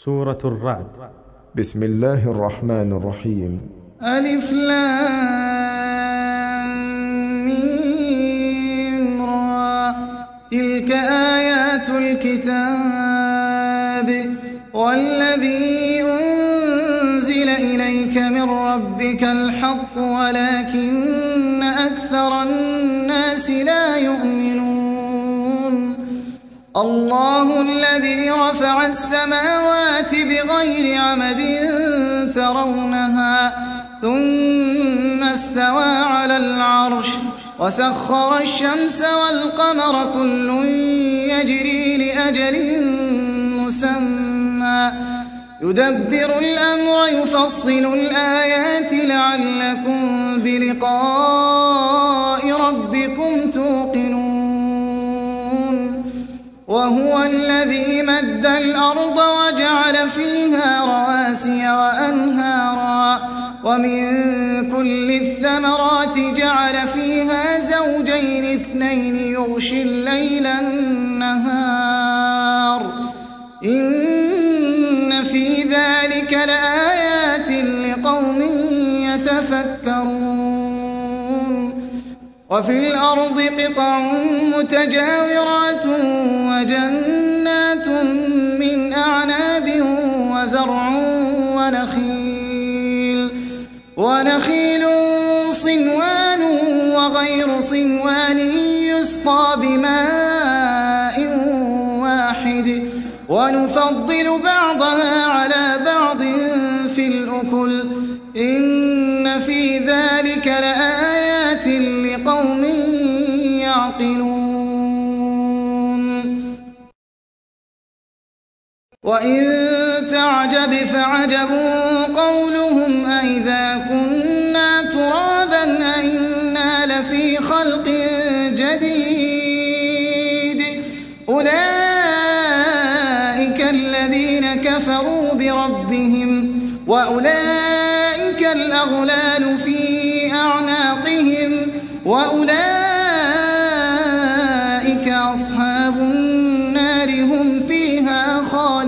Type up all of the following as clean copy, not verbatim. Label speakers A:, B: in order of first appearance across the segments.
A: سورة الرعد.
B: بسم الله الرحمن الرحيم.
C: ألف لام ميم را. تلك آيات الكتاب والذي أنزل إليك من ربك الحق ولكن أكثر الناس لا يؤمنون. الله الذي رفع السماوات بغير عمد ترونها ثم استوى على العرش وسخر الشمس والقمر كل يجري لأجل مسمى يدبر الأمر يفصل الآيات لعلكم بلقاء ربكم توقنون. وهو الذي مد الأرض وجعل فيها رواسي وأنهارا ومن كل الثمرات جعل فيها زوجين اثنين يغشي الليل النهار إن في ذلك لآيات لقوم يتفكرون. وفي الأرض قطع متجاورات وجنات من أعناب وزرع ونخيل صنوان وغير صنوان يسقى بماء واحد ونفضل بعضها على بعض في الأكل إن في ذلك لآيات لقوم يعقلون. وإن تعجب فعجب قولهم أإذا كنا ترابا أإنا لفي خلق جديد أولئك الذين كفروا بربهم وأولئك الأغلال في أعناقهم وأولئك أصحاب النار هم فيها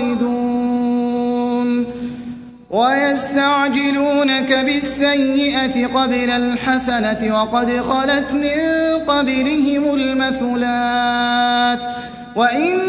C: خالدون. ويستعجلونك بالسيئة قبل الحسنة وقد خلت من قبلهم المثلات وإن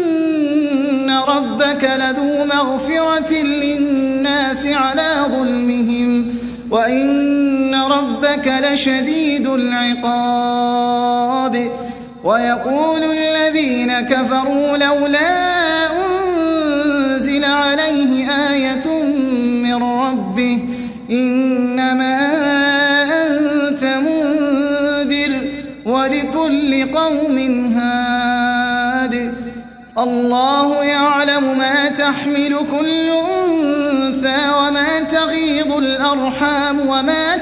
C: ربك لذو مغفرة للناس على ظلمهم وإن ربك لشديد العقاب. ويقول الذين كفروا لولا أنزل عليه آية من ربه إنما أنت منذر ولكل قوم هاد. الله يعلم ما تحمل كل أنثى وما تغيض الأرحام وما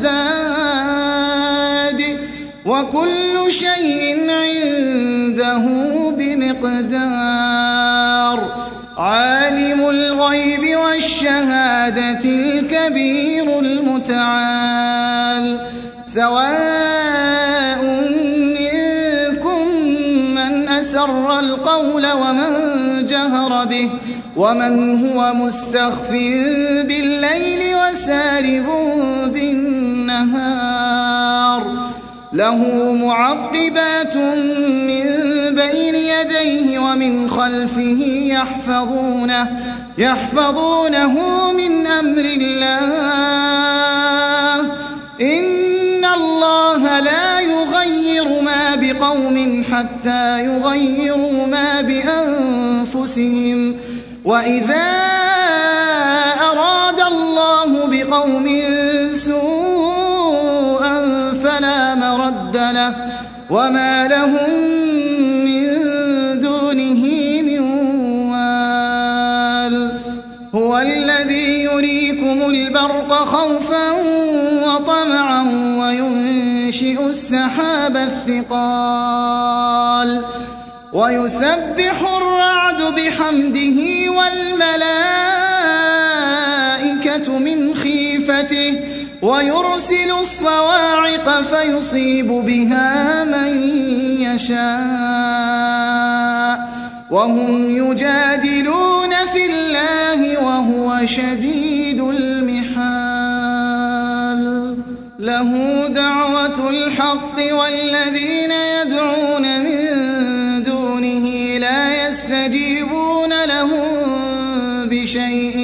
C: تزداد وكل شيء عنده بمقدار. عالم الغيب والشهادة الكبير المتعال. سواء منكم من أسر القول ومن جهر به ومن هو مستخف بالليل وسارب بالنهار. له معقبات من بين يديه ومن خلفه يحفظونه من أمر الله. إن الله لا يغير ما بقوم حتى يغيروا ما بأنفسهم وإذا أراد الله بقوم سوءا فلا مرد له وما لهم من دونه من وال. هو الذي يريكم البرق خوفا وطمعا وينشئ السحاب الثقال ويسبح الرعد بحمده والملائكة من خيفته ويرسل الصواعق فيصيب بها من يشاء وهم يجادلون في الله شديد المحال له دعوة الحق والذين يدعون من دونه لا يستجيبون لهم بشيء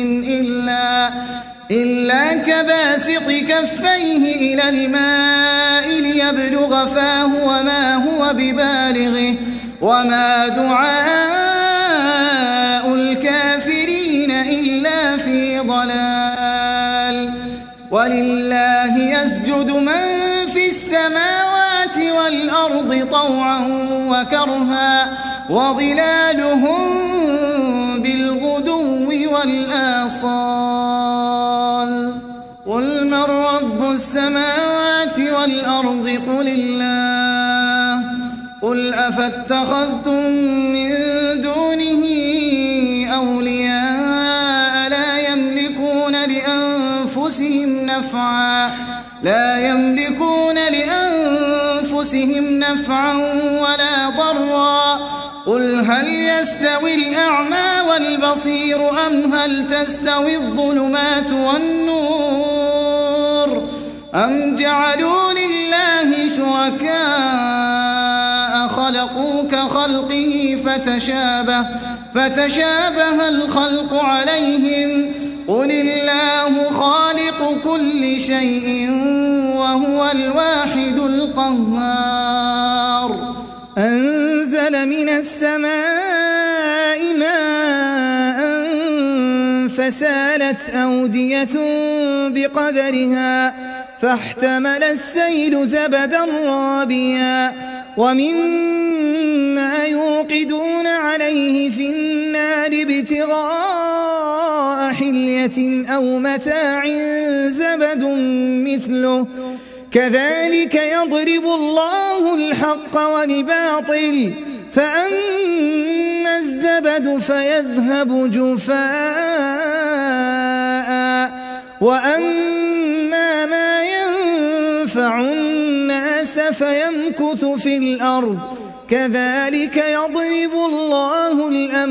C: إلا كباسط كفيه إلى الماء ليبلغ فاه وما هو ببالغه وما دعاء الكافرين إلا في ضلال ولله يسجد من في السماوات والأرض طوعا وكرها وظلالهم بالغدو والآصال قل من رب السماوات والأرض قل الله قل أفاتخذتم من دونه أولياء لا يملكون لأنفسهم نفعا ولا ضرا قل هل يستوي الأعمى والبصير أم هل تستوي الظلمات والنور أم جعلوا لله شركاء خلقوا كخلقه فتشابه الخلق عليهم قل الله خالق كل شيء وهو الواحد القهار أنزل من السماء ماء فسالت أودية بقدرها فاحتمل السيل زبدا رابيا ومما يوقدون عليه في النار ابتغاء حلية أو متاع زبد مثله كذلك يضرب الله الحق والباطل فأما الزبد فيذهب جفاء وأما ما ينفع الناس فيمكث في الأرض كذلك يضرب الله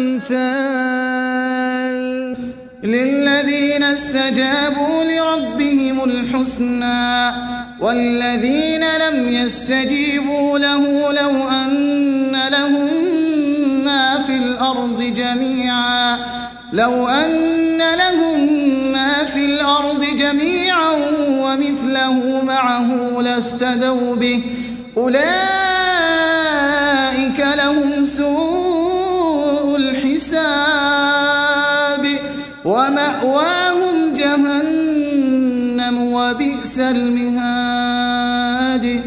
C: الأمثال للذين استجابوا لربهم الحسنى والذين لم يستجيبوا له لو أن لهم ما في الأرض جميعا ومثله معه لافتدوا به أولئك لهم سوء الحساب ومأواهم جهنم وبئس المهاد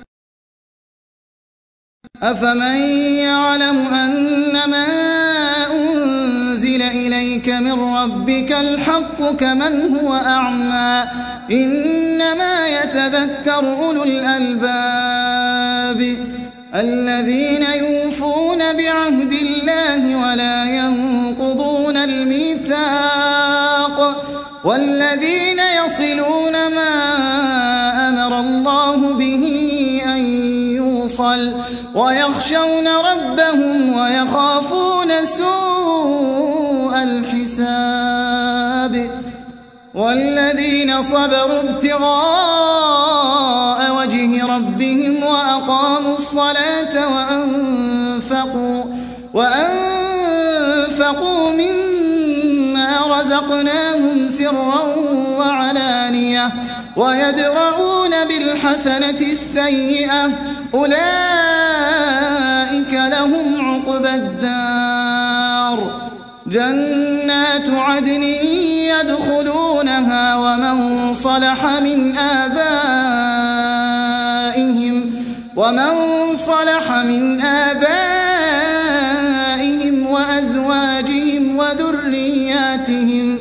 C: أفمن يعلم أنما أنزل إليك من ربك الحق كمن هو أعمى إنما يتذكر أولو الألباب الذين يوفون بعهد الله ولا ينقضون الميثاق والذين يصلون ما أمر الله به أن يوصل ويخشون ربهم ويخافون سوء الحساب والذين صبروا ابتغاء وجه ربهم وأقاموا الصلاة وأنفقوا مما رزقناهم سرا وعلانية ويدرؤون بالحسنة السيئة أولئك لهم عقبى الدار جنات عدن يدخلونها ومن صلح من آبائهم وأزواجهم وذرياتهم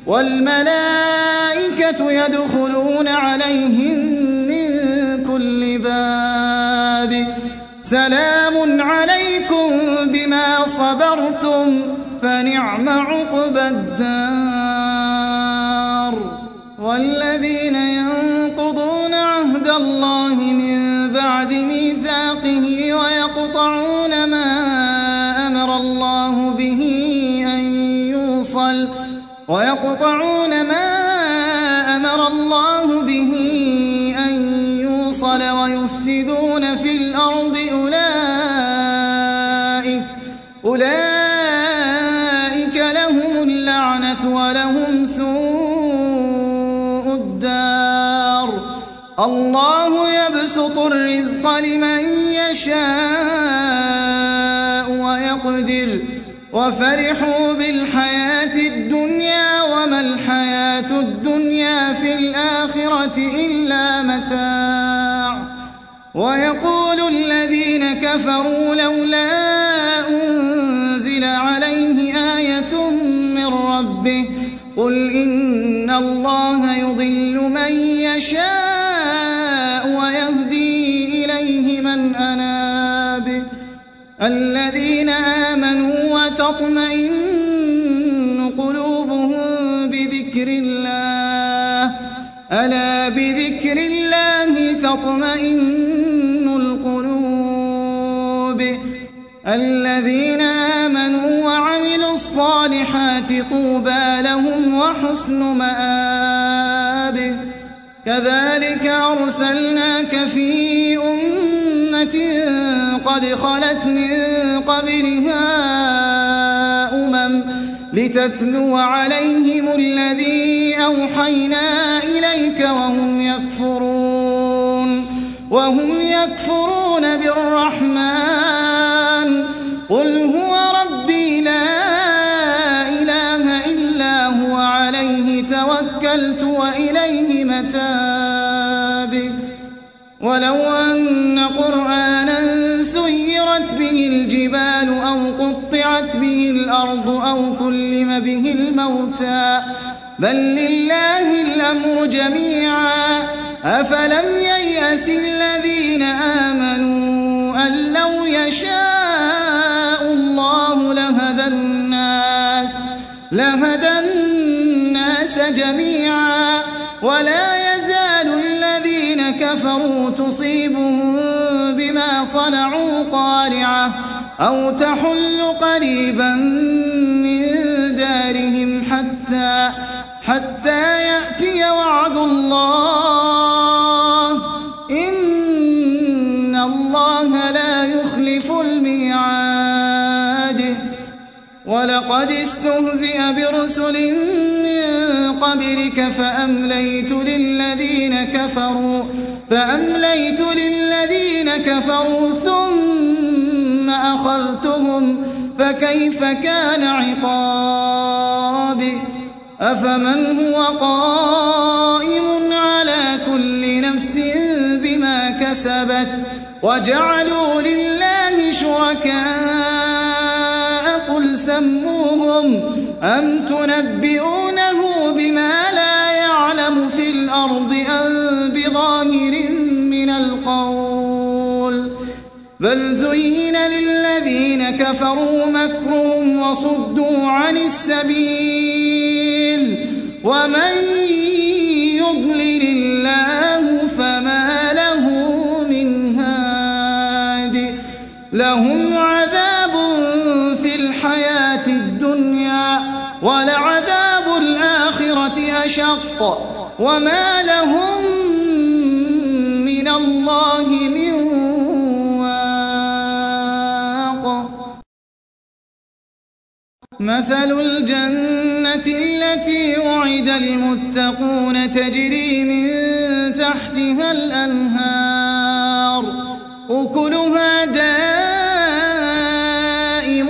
C: والملائكة يدخلون عليهم من كل باب سلام عليكم بما صبرتم فنعم عقبى الدار والذين ينقضون عهد الله من بعد ميثاقه ويقطعون ما أمر الله به أن يوصل ويقطعون ما أمر الله به أن يوصل ويفسدون في الأرض أولئك لهم اللعنة ولهم سوء الدار. الله يبسط الرزق لمن يشاء ويقدر وفرحوا بالحياة الدنيا وما الحياة الدنيا في الآخرة إلا متاع. ويقول الذين كفروا لولا أنزل عليه آية من ربه قل إن الله يضل من يشاء ويهدي إليه من أناب. الذين آمنوا وتطمئن قلوبهم بذكر الله ألا بذكر الله تطمئن القلوب. الذين آمنوا وعملوا الصالحات طوبى لهم وحسن مآب. كذلك أرسلناك في أمة قد خلت من قبلها لتتلو عليهم الذي أوحينا إليك وهم يكفرون بالرحمن قل هو ربي لا إله إلا هو عليه توكلت وإليه متاب. ولو أن قرآنا سيرت به الجبال أو قطعت به الأرض أو كلم به الموتى بل لله الأمر جميعا أفلم ييأس الذين آمنوا أن لو يشاء الله لهدى الناس جميعا ولا يزال الذين كفروا تصيبهم بما صنعوا قارعة أو تحل قريبا من دارهم حتى يأتي وعد الله إن الله لا يخلف الميعاد. ولقد استهزئ برسل من قبلك فأمليت للذين كفروا ثم أخذتهم فكيف كان عقاب. أفمن هو قائم على كل نفس بما كسبت وجعلوا لله شركاء قل سموهم أم تنبئونه بما لا يعلم في الأرض أم بظاهر من القول بل زين للذين كفروا مكرهم وصدوا عن السبيل ومن يضلل الله فما له من هاد. لهم عذاب في الحياة الدنيا ولعذاب الآخرة أشق وما لهم من الله من واق. مثل الجنة التي وعد المتقون تجري من تحتها الأنهار أكلها دائم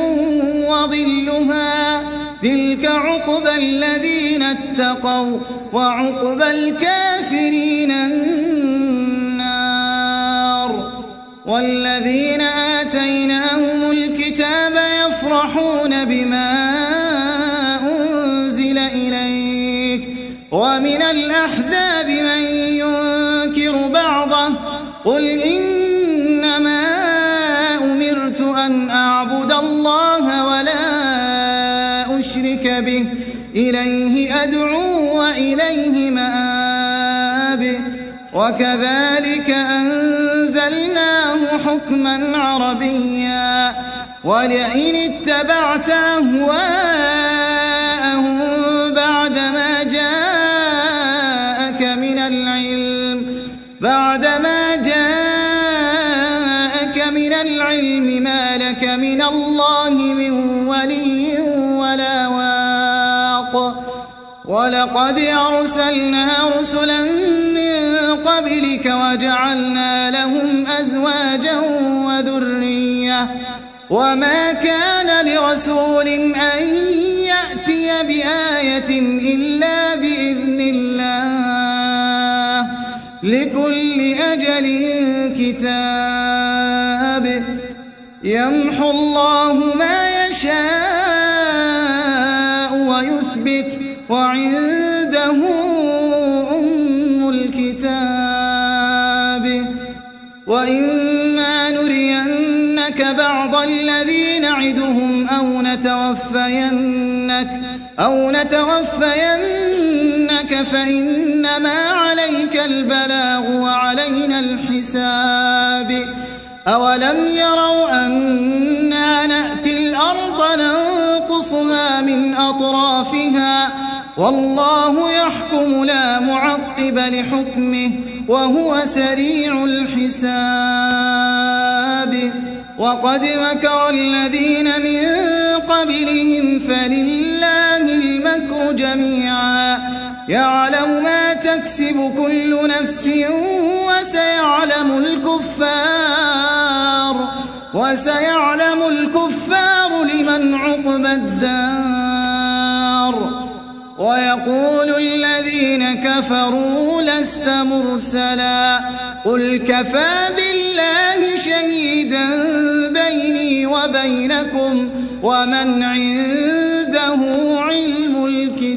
C: وظلها تلك عقبى الذين اتقوا وعقبى الكافرين النار. والذين آتيناهم الكتاب يفرحون بما أنزل إليك ومن الأحزاب من ينكر بعضه قل إنما أمرت أن أعبد الله ولا أشرك به إليه أدعو وإليه مآب. وكذلك أنزلناه حكما عربيا ولئن اتبعت أهواءهم بعد الحق ولقد أرسلنا رسلا من قبلك وجعلنا لهم أزواجا وذرية وما كان لرسول أن يأتي بآية إلا بإذن الله لكل أجل كتاب يمحو الله ما يشاء ويثبت وعنده أم الكتاب وإما نرينك بعض الذي نعدهم أو نتوفينك فإنما عليك البلاغ وعلينا الحساب أولم يروا أنا نأتي الأرض ننقصها من أطرافها والله يحكم لا معقب لحكمه وهو سريع الحساب وقد مكر الذين من قبلهم فلله المكر جميعا يعلم ما تكسب كل نفس وسيعلم الكفار لمن عقبى الدار ويقول الذين كفروا لست مرسلا قل كفى بالله شهيدا بيني وبينكم ومن عنده علم الكتاب